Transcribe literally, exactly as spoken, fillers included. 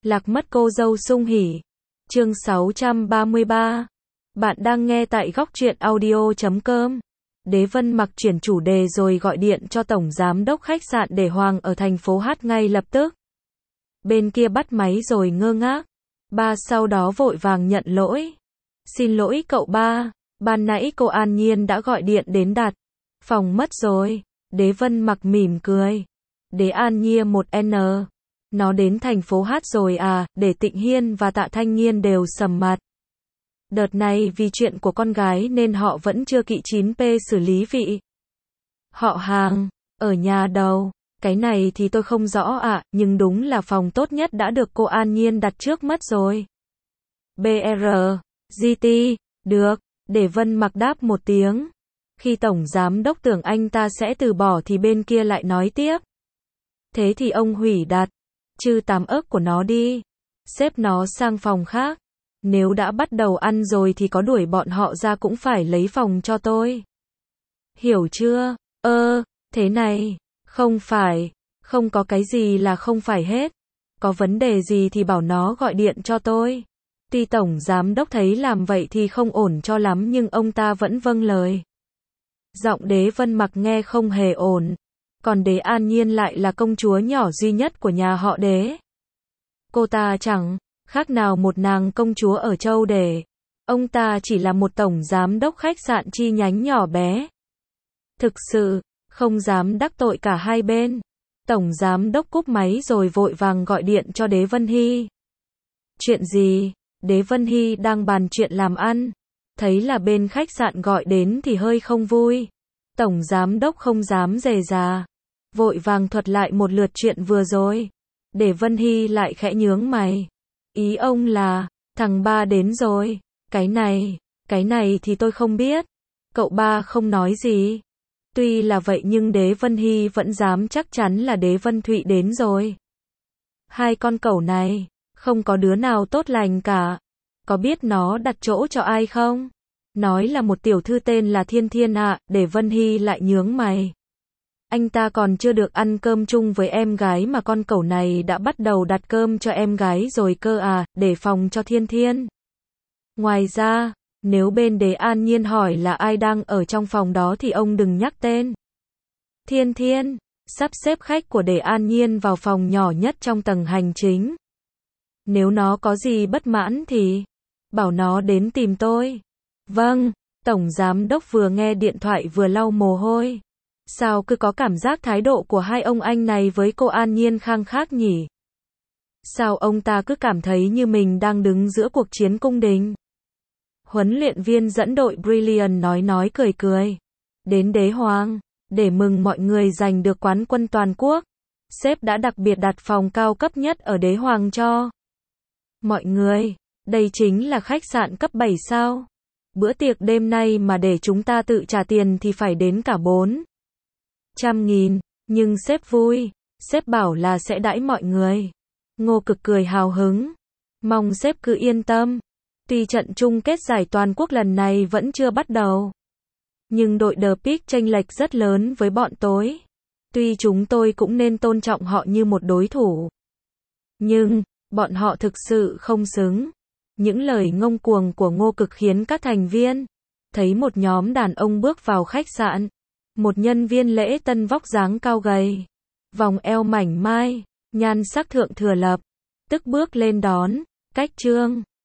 Lạc mất cô dâu sung hỉ. Chương sáu trăm ba mươi ba. Bạn đang nghe tại góc truyện audio chấm com. Đế Vân Mặc chuyển chủ đề rồi gọi điện cho tổng giám đốc khách sạn để Hoàng ở thành phố Hát ngay lập tức. Bên kia bắt máy rồi ngơ ngác. Ba sau đó vội vàng nhận lỗi. Xin lỗi cậu ba, ban nãy cô An Nhiên đã gọi điện đến đặt phòng mất rồi. Đế Vân Mặc mỉm cười. Đế An Nhiên một N. Nó đến thành phố Hát rồi à, để Tịnh Hiên và Tạ Thanh Nghiên đều sầm mặt. Đợt này vì chuyện của con gái nên họ vẫn chưa kỵ chín P xử lý vị họ hàng, ở nhà đâu. Cái này thì tôi không rõ ạ, à, nhưng đúng là phòng tốt nhất đã được cô An Nhiên đặt trước mất rồi. bê rờ, giê tê, được, để Vân Mặc đáp một tiếng. Khi tổng giám đốc tưởng anh ta sẽ từ bỏ thì bên kia lại nói tiếp. Thế thì ông hủy đặt, chứ tám ức của nó đi. Xếp nó sang phòng khác. Nếu đã bắt đầu ăn rồi thì có đuổi bọn họ ra cũng phải lấy phòng cho tôi. Hiểu chưa? Ơ, thế này, không phải, không có cái gì là không phải hết. Có vấn đề gì thì bảo nó gọi điện cho tôi. Tuy tổng giám đốc thấy làm vậy thì không ổn cho lắm nhưng ông ta vẫn vâng lời. Giọng Đế Vân Mặc nghe không hề ổn. Còn Đế An Nhiên lại là công chúa nhỏ duy nhất của nhà họ Đế. Cô ta chẳng khác nào một nàng công chúa ở châu Đề. Ông ta chỉ là một tổng giám đốc khách sạn chi nhánh nhỏ bé. Thực sự, không dám đắc tội cả hai bên. Tổng giám đốc cúp máy rồi vội vàng gọi điện cho Đế Vân Hy. Chuyện gì? Đế Vân Hy đang bàn chuyện làm ăn. Thấy là bên khách sạn gọi đến thì hơi không vui. Tổng giám đốc không dám dè dà. Vội vàng thuật lại một lượt chuyện vừa rồi. Để Vân Hy lại khẽ nhướng mày. Ý ông là, thằng ba đến rồi. Cái này, cái này thì tôi không biết. Cậu ba không nói gì. Tuy là vậy nhưng Đế Vân Hy vẫn dám chắc chắn là Đế Vân Thụy đến rồi. Hai con cẩu này, không có đứa nào tốt lành cả. Có biết nó đặt chỗ cho ai không? Nói là một tiểu thư tên là Thiên Thiên ạ, à, để Vân Hy lại nhướng mày. Anh ta còn chưa được ăn cơm chung với em gái mà con cẩu này đã bắt đầu đặt cơm cho em gái rồi cơ à, để phòng cho Thiên Thiên. Ngoài ra, nếu bên Đế An Nhiên hỏi là ai đang ở trong phòng đó thì ông đừng nhắc tên. Thiên Thiên, sắp xếp khách của Đế An Nhiên vào phòng nhỏ nhất trong tầng hành chính. Nếu nó có gì bất mãn thì bảo nó đến tìm tôi. Vâng, tổng giám đốc vừa nghe điện thoại vừa lau mồ hôi. Sao cứ có cảm giác thái độ của hai ông anh này với cô An Nhiên khăng khác nhỉ? Sao ông ta cứ cảm thấy như mình đang đứng giữa cuộc chiến cung đình? Huấn luyện viên dẫn đội Brilliant nói nói cười cười. Đến Đế Hoàng, để mừng mọi người giành được quán quân toàn quốc. Sếp đã đặc biệt đặt phòng cao cấp nhất ở Đế Hoàng cho mọi người. Đây chính là khách sạn cấp bảy sao. Bữa tiệc đêm nay mà để chúng ta tự trả tiền thì phải đến cả bốn trăm nghìn, nhưng sếp vui, sếp bảo là sẽ đãi mọi người. Ngô Cực cười hào hứng. Mong sếp cứ yên tâm. Tuy trận chung kết giải toàn quốc lần này vẫn chưa bắt đầu. Nhưng đội The Peak chênh lệch rất lớn với bọn tối. Tuy chúng tôi cũng nên tôn trọng họ như một đối thủ. Nhưng, bọn họ thực sự không xứng. Những lời ngông cuồng của Ngô Cực khiến các thành viên thấy một nhóm đàn ông bước vào khách sạn. Một nhân viên lễ tân vóc dáng cao gầy, vòng eo mảnh mai, nhan sắc thượng thừa lập, tức bước lên đón. Cách Trương